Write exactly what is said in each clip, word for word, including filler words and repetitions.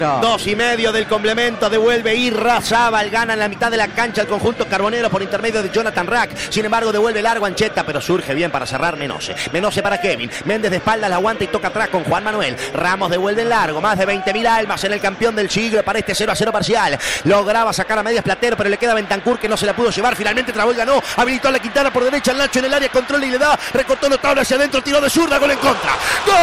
No. Dos y medio del complemento, devuelve Irrazábal, gana en la mitad de la cancha el conjunto carbonero por intermedio de Jonathan Rack. Sin embargo, devuelve largo Ancheta, pero surge bien para cerrar Menose. Menose para Kevin. Méndez de espaldas la aguanta y toca atrás con Juan Manuel. Ramos devuelve en largo. Más de veinte mil almas en el campeón del siglo para este cero a cero parcial. Lograba sacar a medias Platero, pero le queda Bentancur que no se la pudo llevar. Finalmente trabó y ganó. Habilitó a la Quintana por derecha. El Nacho en el área, controla y le da. Recortó notable hacia adentro, tiró de zurda, gol en contra. ¡Gol!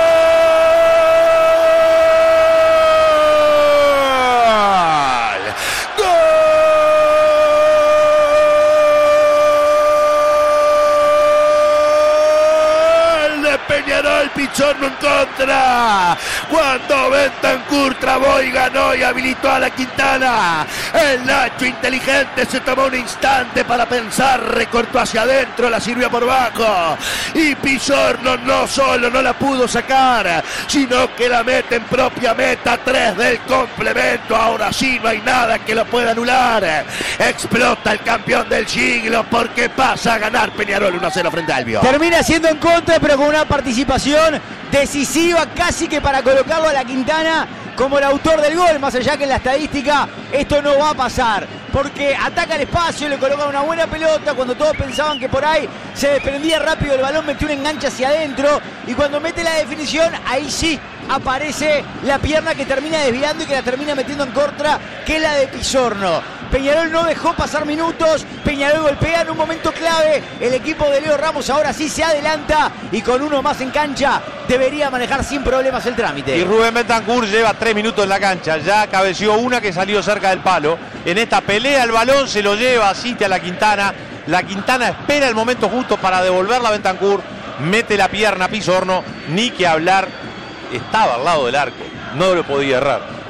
Peñarol, Pichorno en contra. Cuando Bentancur trabó y ganó y habilitó a la Quintana, el Nacho inteligente se tomó un instante para pensar, recortó hacia adentro, la sirvió por bajo y Pichorno no solo no la pudo sacar, sino que la mete en propia meta. Tres del complemento. Ahora sí no hay nada que lo pueda anular. Explota el campeón del siglo porque pasa a ganar Peñarol uno a cero frente a Albion. Termina siendo en contra, pero con una participación decisiva casi que para colocarlo a la Quintana como el autor del gol, más allá que en la estadística esto no va a pasar, porque ataca el espacio, le coloca una buena pelota cuando todos pensaban que por ahí se desprendía rápido el balón, metió un enganche hacia adentro y cuando mete la definición, ahí sí aparece la pierna que termina desviando y que la termina metiendo en contra, que es la de Pichorno. Peñarol no dejó pasar minutos, Peñarol golpea en un momento clave, el equipo de Leo Ramos ahora sí se adelanta y con uno más en cancha debería manejar sin problemas el trámite. Y Rubén Bentancur lleva tres minutos en la cancha, ya cabeció una que salió cerca del palo. En esta pelea el balón se lo lleva, asiste a la Quintana, la Quintana espera el momento justo para devolverla a Bentancur, mete la pierna a Pichorno, ni que hablar, estaba al lado del arco, no lo podía errar.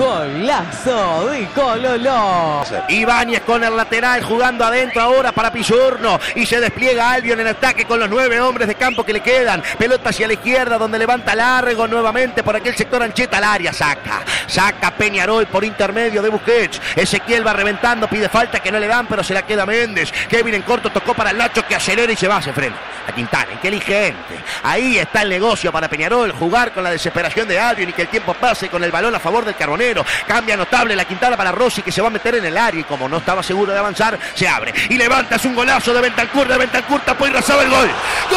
Golazo de Cololó. Ibáñez con el lateral jugando adentro ahora para Pichorno y se despliega Albion en ataque con los nueve hombres de campo que le quedan. Pelota hacia la izquierda donde levanta largo nuevamente por aquel sector Ancheta al área. Saca, saca Peñarol por intermedio de Busquets. Ezequiel va reventando, pide falta que no le dan, pero se la queda Méndez. Kevin en corto tocó para el Nacho que acelera y se va hacia frente. A Quintana, inteligente. Ahí está el negocio para Peñarol, jugar con la desesperación de Albion y que el tiempo pase con el balón a favor del Carbonero. Cambia notable la Quintana para Rossi que se va a meter en el área y como no estaba seguro de avanzar, se abre y levanta, es un golazo de Bentancur, de Bentancur tapó y Irrazábal el gol. ¡Gol!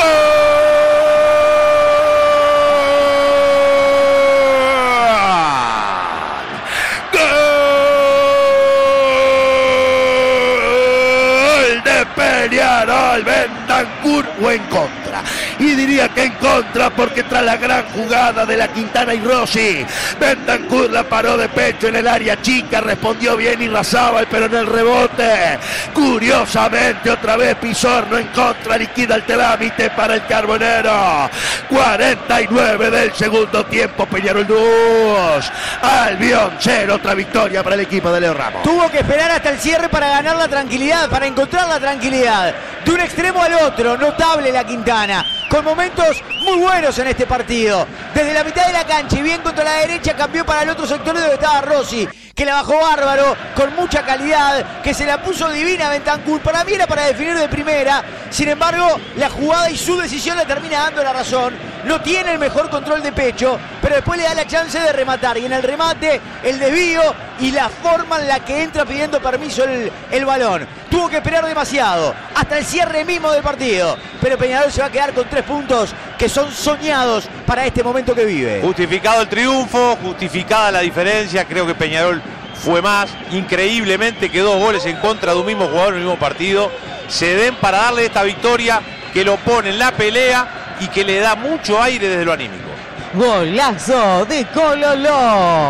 ¡Gol de Peñarol! Bentancur o en contra. Y diría que en contra porque tras la gran jugada de la Quintana y Rossi, Bentancur la paró de pecho en el área chica, respondió bien Irrazábal, pero en el rebote, curiosamente otra vez Pichorno en contra, liquida el trámite para el Carbonero. cuarenta y nueve del segundo tiempo, Peñarol dos, Albion cero, otra victoria para el equipo de Leo Ramos. Tuvo que esperar hasta el cierre para ganar la tranquilidad, para encontrar la tranquilidad. De un extremo al otro, notable la Quintana, con momentos muy buenos en este partido. Desde la mitad de la cancha y bien contra la derecha, cambió para el otro sector donde estaba Rossi, que la bajó bárbaro, con mucha calidad, que se la puso divina Bentancur. Para mí era para definir de primera, sin embargo, la jugada y su decisión le termina dando la razón. No tiene el mejor control de pecho, pero después le da la chance de rematar. Y en el remate, el desvío y la forma en la que entra pidiendo permiso el, el balón. Tuvo que esperar demasiado, hasta el cierre mismo del partido. Pero Peñarol se va a quedar con tres puntos que son soñados para este momento que vive. Justificado el triunfo, justificada la diferencia. Creo que Peñarol fue más, increíblemente que dos goles en contra de un mismo jugador en el mismo partido se den para darle esta victoria que lo pone en la pelea y que le da mucho aire desde lo anímico. Golazo de Cololó.